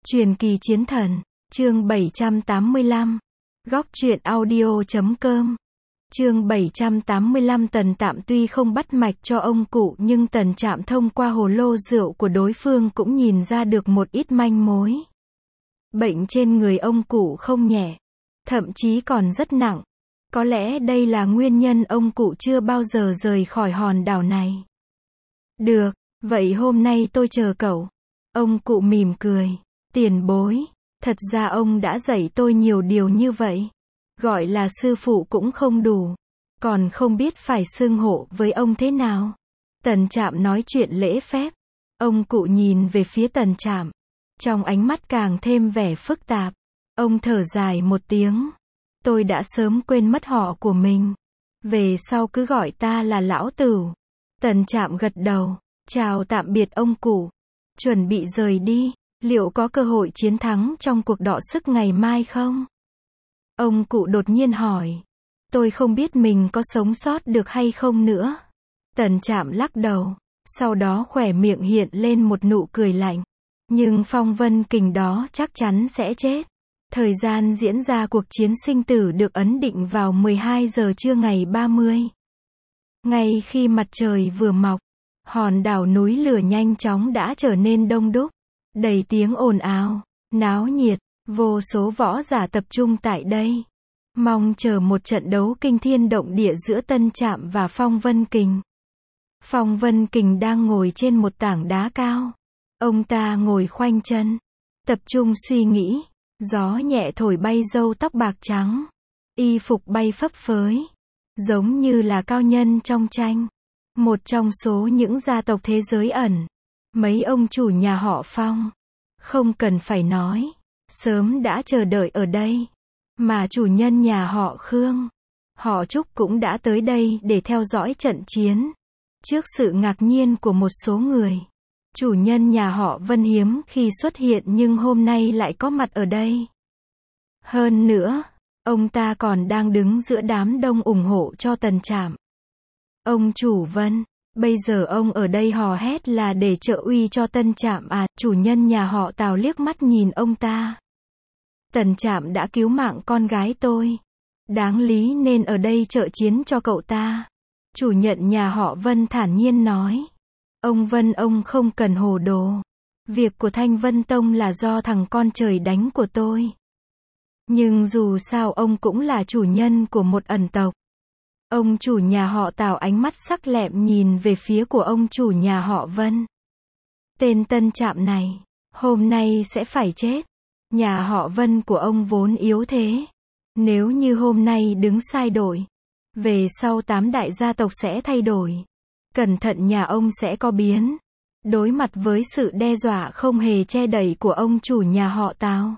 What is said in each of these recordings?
Truyền kỳ chiến thần, chương 785. Góc truyện audio.com. Chương 785. Tần Trạm tuy không bắt mạch cho ông cụ nhưng Tần Trạm thông qua hồ lô rượu của đối phương cũng nhìn ra được một ít manh mối. Bệnh trên người ông cụ không nhẹ, thậm chí còn rất nặng. Có lẽ đây là nguyên nhân ông cụ chưa bao giờ rời khỏi hòn đảo này. Được, vậy hôm nay tôi chờ cậu. Ông cụ mỉm cười. Tiền bối, thật ra ông đã dạy tôi nhiều điều như vậy. Gọi là sư phụ cũng không đủ. Còn không biết phải xưng hô với ông thế nào. Tần Trạm nói chuyện lễ phép. Ông cụ nhìn về phía Tần Trạm. Trong ánh mắt càng thêm vẻ phức tạp. Ông thở dài một tiếng. Tôi đã sớm quên mất họ của mình. Về sau cứ gọi ta là lão tửu. Tần Trạm gật đầu. Chào tạm biệt ông cụ. Chuẩn bị rời đi. Liệu có cơ hội chiến thắng trong cuộc đọ sức ngày mai không? Ông cụ đột nhiên hỏi. Tôi không biết mình có sống sót được hay không nữa. Tần Trạm lắc đầu. Sau đó khóe miệng hiện lên một nụ cười lạnh. Nhưng Phong Vân Kình đó chắc chắn sẽ chết. Thời gian diễn ra cuộc chiến sinh tử được ấn định vào 12 giờ trưa ngày 30. Ngay khi mặt trời vừa mọc, hòn đảo núi lửa nhanh chóng đã trở nên đông đúc. Đầy tiếng ồn ào, náo nhiệt, vô số võ giả tập trung tại đây. Mong chờ một trận đấu kinh thiên động địa giữa Tần Trạm và Phong Vân Kình. Phong Vân Kình đang ngồi trên một tảng đá cao. Ông ta ngồi khoanh chân, tập trung suy nghĩ. Gió nhẹ thổi bay râu tóc bạc trắng. Y phục bay phấp phới. Giống như là cao nhân trong tranh. Một trong số những gia tộc thế giới ẩn. Mấy ông chủ nhà họ Phong, không cần phải nói, sớm đã chờ đợi ở đây. Mà chủ nhân nhà họ Khương, họ Trúc cũng đã tới đây để theo dõi trận chiến. Trước sự ngạc nhiên của một số người, chủ nhân nhà họ Vân hiếm khi xuất hiện nhưng hôm nay lại có mặt ở đây. Hơn nữa, ông ta còn đang đứng giữa đám đông ủng hộ cho Tần Trạm. Ông chủ Vân, bây giờ ông ở đây hò hét là để trợ uy cho Tần Trạm à? Chủ nhân nhà họ Tào liếc mắt nhìn ông ta. Tần Trạm đã cứu mạng con gái tôi. Đáng lý nên ở đây trợ chiến cho cậu ta. Chủ nhân nhà họ Vân thản nhiên nói. Ông Vân, ông không cần hồ đồ. Việc của Thanh Vân Tông là do thằng con trời đánh của tôi. Nhưng dù sao ông cũng là chủ nhân của một ẩn tộc. Ông chủ nhà họ Tào ánh mắt sắc lẹm nhìn về phía của ông chủ nhà họ Vân. Tên Tần Trạm này, hôm nay sẽ phải chết. Nhà họ Vân của ông vốn yếu thế. Nếu như hôm nay đứng sai đội, về sau 8 đại gia tộc sẽ thay đổi. Cẩn thận nhà ông sẽ có biến. Đối mặt với sự đe dọa không hề che đậy của ông chủ nhà họ Tào.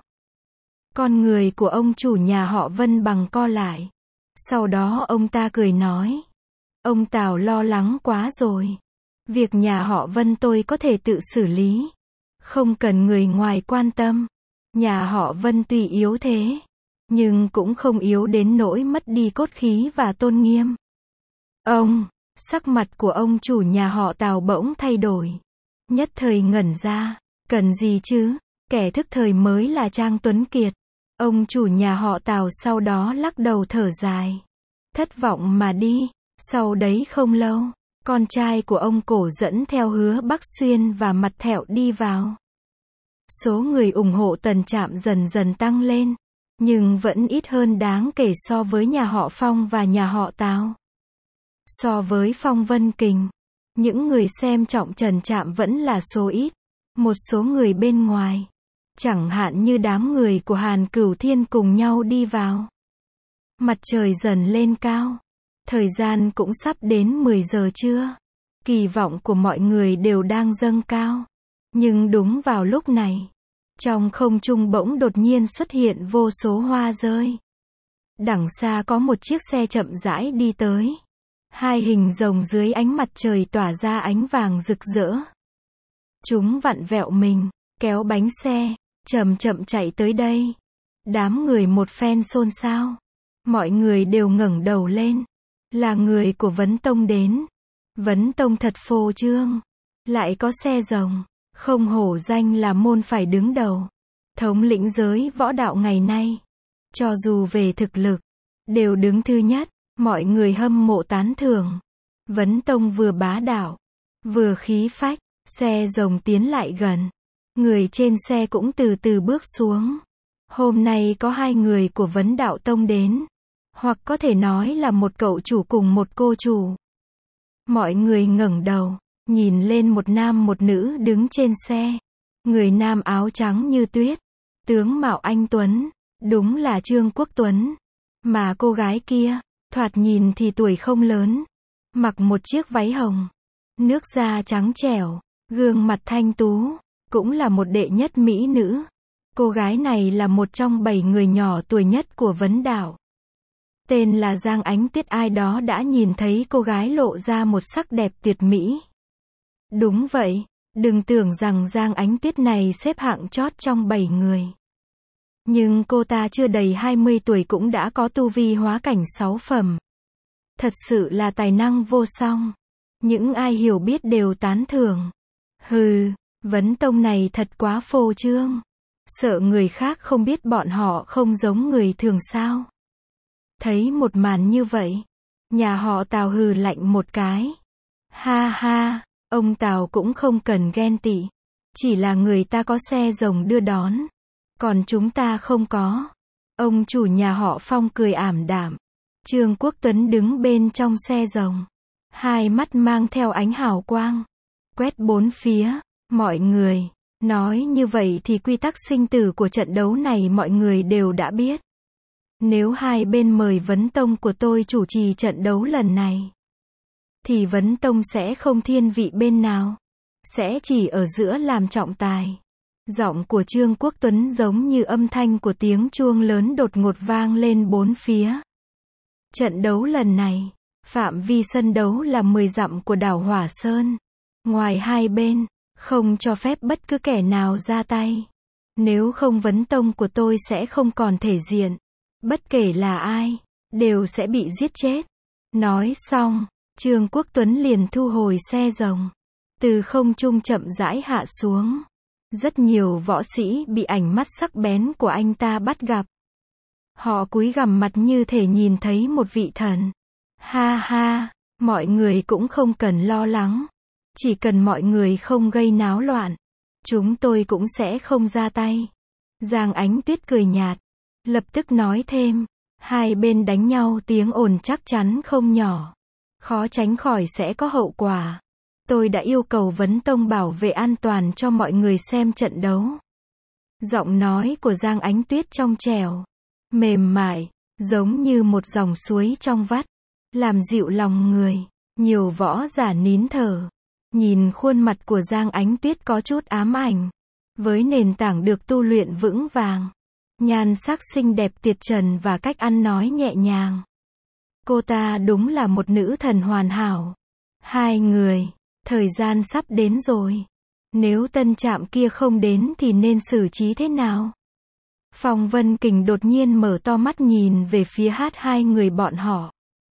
Con người của ông chủ nhà họ Vân bằng co lại. Sau đó ông ta cười nói. Ông Tào lo lắng quá rồi. Việc nhà họ Vân tôi có thể tự xử lý. Không cần người ngoài quan tâm. Nhà họ Vân tuy yếu thế, nhưng cũng không yếu đến nỗi mất đi cốt khí và tôn nghiêm. Sắc mặt của ông chủ nhà họ Tào bỗng thay đổi. Nhất thời ngẩn ra. Cần gì chứ? Kẻ thức thời mới là Trang Tuấn Kiệt. Ông chủ nhà họ Tào sau đó lắc đầu thở dài. Thất vọng mà đi. Sau đấy không lâu, con trai của ông Cổ dẫn theo Hứa Bắc Xuyên và Mặt Thẹo đi vào. Số người ủng hộ Tần Trạm dần dần tăng lên, nhưng vẫn ít hơn đáng kể so với nhà họ Phong và nhà họ Tào. So với Phong Vân Kình, những người xem trọng Tần Trạm vẫn là số ít. Một số người bên ngoài, chẳng hạn như đám người của Hàn Cửu Thiên cùng nhau đi vào. Mặt trời dần lên cao. Thời gian cũng sắp đến 10 giờ trưa. Kỳ vọng của mọi người đều đang dâng cao. Nhưng đúng vào lúc này, trong không trung bỗng đột nhiên xuất hiện vô số hoa rơi. Đằng xa có một chiếc xe chậm rãi đi tới. Hai hình rồng dưới ánh mặt trời tỏa ra ánh vàng rực rỡ. Chúng vặn vẹo mình, kéo bánh xe, chậm chậm chạy tới đây. Đám người một phen xôn xao. Mọi người đều ngẩng đầu lên. Là người của Vấn Tông đến. Vấn Tông thật phô trương. Lại có xe rồng. Không hổ danh là môn phải đứng đầu. thống lĩnh giới võ đạo ngày nay. Cho dù về thực lực, đều đứng thứ nhất, mọi người hâm mộ tán thưởng. Vấn Tông vừa bá đạo, vừa khí phách, xe rồng tiến lại gần. Người trên xe cũng từ từ bước xuống. Hôm nay có 2 người của Vấn Đạo Tông đến. Hoặc có thể nói là một cậu chủ cùng một cô chủ. Mọi người ngẩng đầu, nhìn lên một nam một nữ đứng trên xe. Người nam áo trắng như tuyết, tướng mạo anh tuấn, đúng là Trương Quốc Tuấn. Mà cô gái kia, thoạt nhìn thì tuổi không lớn, mặc một chiếc váy hồng, nước da trắng trẻo, gương mặt thanh tú, cũng là một đệ nhất mỹ nữ. Cô gái này là một trong 7 người nhỏ tuổi nhất của Vấn Đạo. Tên là Giang Ánh Tuyết. Ai đó đã nhìn thấy cô gái lộ ra một sắc đẹp tuyệt mỹ. Đúng vậy, đừng tưởng rằng Giang Ánh Tuyết này xếp hạng chót trong 7 người. Nhưng cô ta chưa đầy 20 tuổi cũng đã có tu vi hóa cảnh 6 phẩm. Thật sự là tài năng vô song. Những ai hiểu biết đều tán thưởng. Hừ, Vấn Tông này thật quá phô trương. Sợ người khác không biết bọn họ không giống người thường sao. Thấy một màn như vậy, nhà họ Tào hừ lạnh một cái. Ha ha, ông Tào cũng không cần ghen tị. Chỉ là người ta có xe rồng đưa đón, còn chúng ta không có. Ông chủ nhà họ Phong cười ảm đạm. Trương Quốc Tuấn đứng bên trong xe rồng. Hai mắt mang theo ánh hào quang. Quét bốn phía. Mọi người. Nói như vậy thì quy tắc sinh tử của trận đấu này mọi người đều đã biết. Nếu hai bên mời Vấn Tông của tôi chủ trì trận đấu lần này, thì Vấn Tông sẽ không thiên vị bên nào. Sẽ chỉ ở giữa làm trọng tài. Giọng của Trương Quốc Tuấn giống như âm thanh của tiếng chuông lớn đột ngột vang lên bốn phía. Trận đấu lần này, phạm vi sân đấu là 10 dặm của đảo Hỏa Sơn. Ngoài hai bên, không cho phép bất cứ kẻ nào ra tay. Nếu không Vấn Tông của tôi sẽ không còn thể diện. Bất kể là ai, đều sẽ bị giết chết. Nói xong, Trương Quốc Tuấn liền thu hồi xe rồng. Từ không trung chậm rãi hạ xuống. Rất nhiều võ sĩ bị ánh mắt sắc bén của anh ta bắt gặp. Họ cúi gằm mặt như thể nhìn thấy một vị thần. Ha ha, mọi người cũng không cần lo lắng. Chỉ cần mọi người không gây náo loạn, chúng tôi cũng sẽ không ra tay. Giang Ánh Tuyết cười nhạt, lập tức nói thêm, hai bên đánh nhau tiếng ồn chắc chắn không nhỏ. Khó tránh khỏi sẽ có hậu quả. Tôi đã yêu cầu Vấn Tông bảo vệ an toàn cho mọi người xem trận đấu. Giọng nói của Giang Ánh Tuyết trong trẻo, mềm mại, giống như một dòng suối trong vắt, làm dịu lòng người. Nhiều võ giả nín thở, nhìn khuôn mặt của Giang Ánh Tuyết có chút ám ảnh. Với nền tảng được tu luyện vững vàng, nhan sắc xinh đẹp tuyệt trần và cách ăn nói nhẹ nhàng, cô ta đúng là một nữ thần hoàn hảo. Hai người, thời gian sắp đến rồi. Nếu Tân Trạm kia không đến thì nên xử trí thế nào? Phong Vân Kình đột nhiên mở to mắt nhìn về phía hai người bọn họ.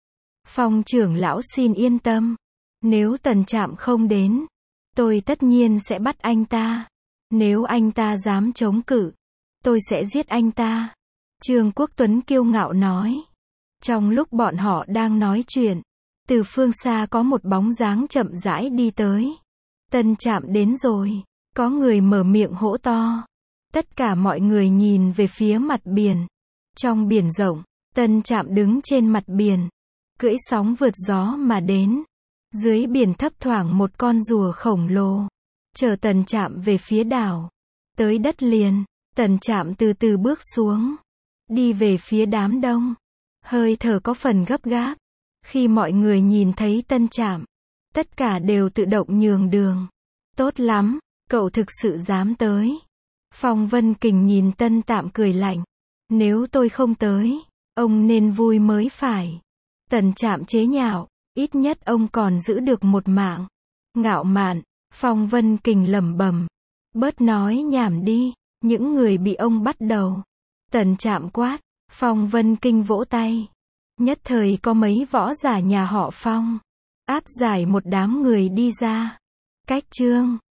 Phong trưởng lão xin yên tâm. Nếu Tần Trạm không đến, tôi tất nhiên sẽ bắt anh ta. Nếu anh ta dám chống cự, tôi sẽ giết anh ta. Trương Quốc Tuấn kiêu ngạo nói. Trong lúc bọn họ đang nói chuyện, từ phương xa có một bóng dáng chậm rãi đi tới. Tân Trạm đến rồi. Có người mở miệng hô to. Tất cả mọi người nhìn về phía mặt biển. Trong biển rộng, Tân Trạm đứng trên mặt biển, cưỡi sóng vượt gió mà đến. Dưới biển thấp thoảng một con rùa khổng lồ chở Tần Trạm về phía đảo. Tới đất liền, Tần Trạm từ từ bước xuống, đi về phía đám đông. Hơi thở có phần gấp gáp. Khi mọi người nhìn thấy Tân Trạm, tất cả đều tự động nhường đường. Tốt lắm, cậu thực sự dám tới. Phong Vân Kình nhìn Tân Trạm cười lạnh. Nếu tôi không tới, ông nên vui mới phải. Tần Trạm chế nhạo, ít nhất ông còn giữ được một mạng. Ngạo mạn, Phong Vân Kình lẩm bẩm. Bớt nói nhảm đi, những người bị ông bắt đầu. Tần Trạm quát, Phong Vân Kình vỗ tay. Nhất thời có mấy võ giả nhà họ Phong áp giải một đám người đi ra. Cách Trương